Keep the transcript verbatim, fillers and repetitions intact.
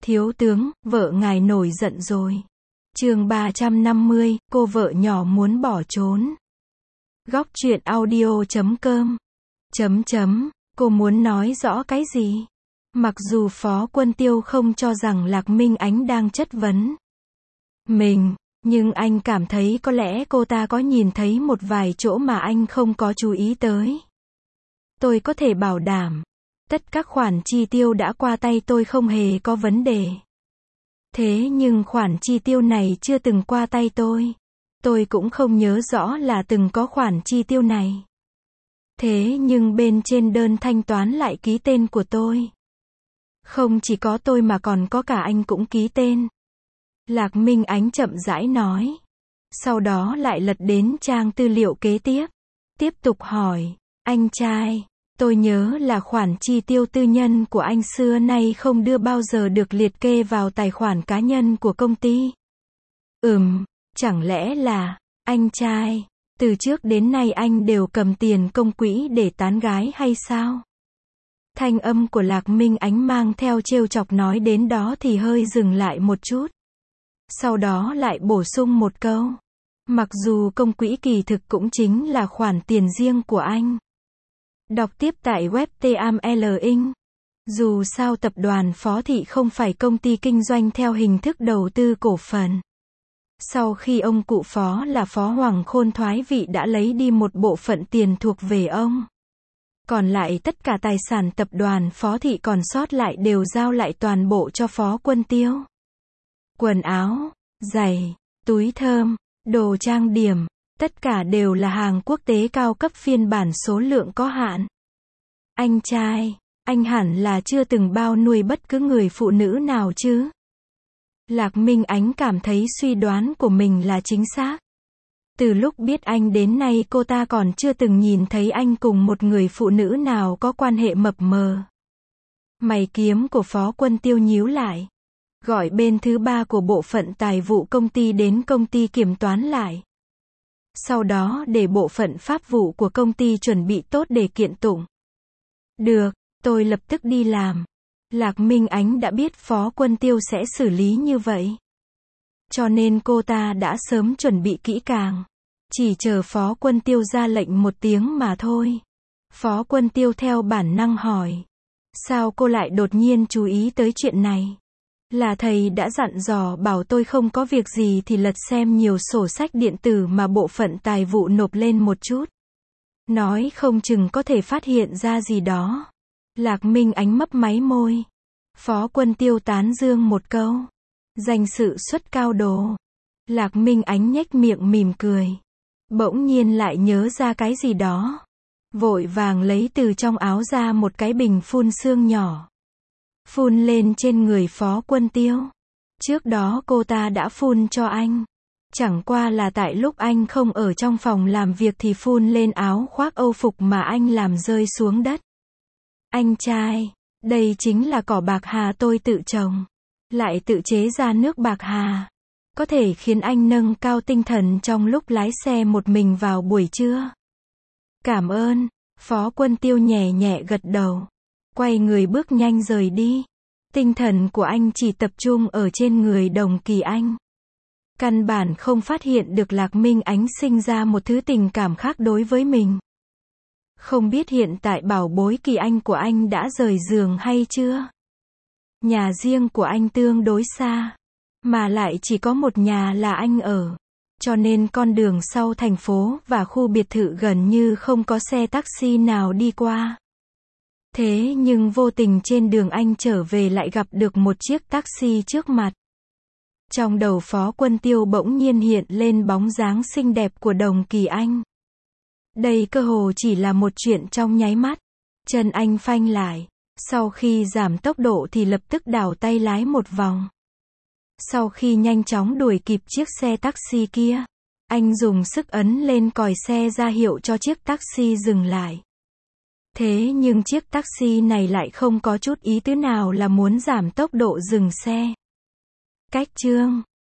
Thiếu tướng, vợ ngài nổi giận rồi. Chương ba trăm năm mươi, cô vợ nhỏ muốn bỏ trốn. Góc truyện audio chấm com. Chấm chấm, cô muốn nói rõ cái gì? Mặc dù Phó Quân Tiêu không cho rằng Lạc Minh Ánh đang chất vấn mình, nhưng anh cảm thấy có lẽ cô ta có nhìn thấy một vài chỗ mà anh không có chú ý tới. Tôi có thể bảo đảm, tất các khoản chi tiêu đã qua tay tôi không hề có vấn đề. Thế nhưng khoản chi tiêu này chưa từng qua tay tôi. Tôi cũng không nhớ rõ là từng có khoản chi tiêu này. Thế nhưng bên trên đơn thanh toán lại ký tên của tôi. Không chỉ có tôi mà còn có cả anh cũng ký tên. Lạc Minh Ánh chậm rãi nói. Sau đó lại lật đến trang tư liệu kế tiếp. Tiếp tục hỏi, anh trai, tôi nhớ là khoản chi tiêu tư nhân của anh xưa nay không đưa bao giờ được liệt kê vào tài khoản cá nhân của công ty. Ừm, chẳng lẽ là, anh trai, từ trước đến nay anh đều cầm tiền công quỹ để tán gái hay sao? Thanh âm của Lạc Minh Ánh mang theo trêu chọc nói đến đó thì hơi dừng lại một chút. Sau đó lại bổ sung một câu. Mặc dù công quỹ kỳ thực cũng chính là khoản tiền riêng của anh. Đọc tiếp tại web T A M L Inc. Dù sao tập đoàn Phó Thị không phải công ty kinh doanh theo hình thức đầu tư cổ phần. Sau khi ông cụ Phó là Phó Hoàng Khôn thoái vị đã lấy đi một bộ phận tiền thuộc về ông. Còn lại tất cả tài sản tập đoàn Phó Thị còn sót lại đều giao lại toàn bộ cho Phó Quân Tiêu. Quần áo, giày, túi thơm, đồ trang điểm, tất cả đều là hàng quốc tế cao cấp phiên bản số lượng có hạn. Anh trai, anh hẳn là chưa từng bao nuôi bất cứ người phụ nữ nào chứ? Lạc Minh Ánh cảm thấy suy đoán của mình là chính xác. Từ lúc biết anh đến nay cô ta còn chưa từng nhìn thấy anh cùng một người phụ nữ nào có quan hệ mập mờ. Mày kiếm của Phó Quân Tiêu nhíu lại. Gọi bên thứ ba của bộ phận tài vụ công ty đến công ty kiểm toán lại. Sau đó để bộ phận pháp vụ của công ty chuẩn bị tốt để kiện tụng. Được, tôi lập tức đi làm. Lạc Minh Ánh đã biết Phó Quân Tiêu sẽ xử lý như vậy. Cho nên cô ta đã sớm chuẩn bị kỹ càng. Chỉ chờ Phó Quân Tiêu ra lệnh một tiếng mà thôi. Phó Quân Tiêu theo bản năng hỏi. Sao cô lại đột nhiên chú ý tới chuyện này? Là thầy đã dặn dò bảo tôi không có việc gì thì lật xem nhiều sổ sách điện tử mà bộ phận tài vụ nộp lên một chút. Nói không chừng có thể phát hiện ra gì đó. Lạc Minh Ánh mấp máy môi. Phó Quân Tiêu tán dương một câu. Danh sự xuất cao đồ. Lạc Minh Ánh nhếch miệng mỉm cười. Bỗng nhiên lại nhớ ra cái gì đó. Vội vàng lấy từ trong áo ra một cái bình phun sương nhỏ. Phun lên trên người Phó Quân Tiêu. Trước đó cô ta đã phun cho anh. Chẳng qua là tại lúc anh không ở trong phòng làm việc thì phun lên áo khoác âu phục mà anh làm rơi xuống đất. Anh trai, đây chính là cỏ bạc hà tôi tự trồng. Lại tự chế ra nước bạc hà. Có thể khiến anh nâng cao tinh thần trong lúc lái xe một mình vào buổi trưa. Cảm ơn. Phó Quân Tiêu nhẹ nhẹ gật đầu. Quay người bước nhanh rời đi. Tinh thần của anh chỉ tập trung ở trên người Đồng Kỳ Anh. Căn bản không phát hiện được Lạc Minh Ánh sinh ra một thứ tình cảm khác đối với mình. Không biết hiện tại bảo bối Kỳ Anh của anh đã rời giường hay chưa? Nhà riêng của anh tương đối xa. Mà lại chỉ có một nhà là anh ở. Cho nên con đường sau thành phố và khu biệt thự gần như không có xe taxi nào đi qua. Thế nhưng vô tình trên đường anh trở về lại gặp được một chiếc taxi trước mặt. Trong đầu Phó Quân Tiêu bỗng nhiên hiện lên bóng dáng xinh đẹp của Đồng Kỳ Anh. Đây cơ hồ chỉ là một chuyện trong nháy mắt. Chân anh phanh lại. Sau khi giảm tốc độ thì lập tức đảo tay lái một vòng. Sau khi nhanh chóng đuổi kịp chiếc xe taxi kia, anh dùng sức ấn lên còi xe ra hiệu cho chiếc taxi dừng lại. Thế nhưng chiếc taxi này lại không có chút ý tứ nào là muốn giảm tốc độ dừng xe. Cách chương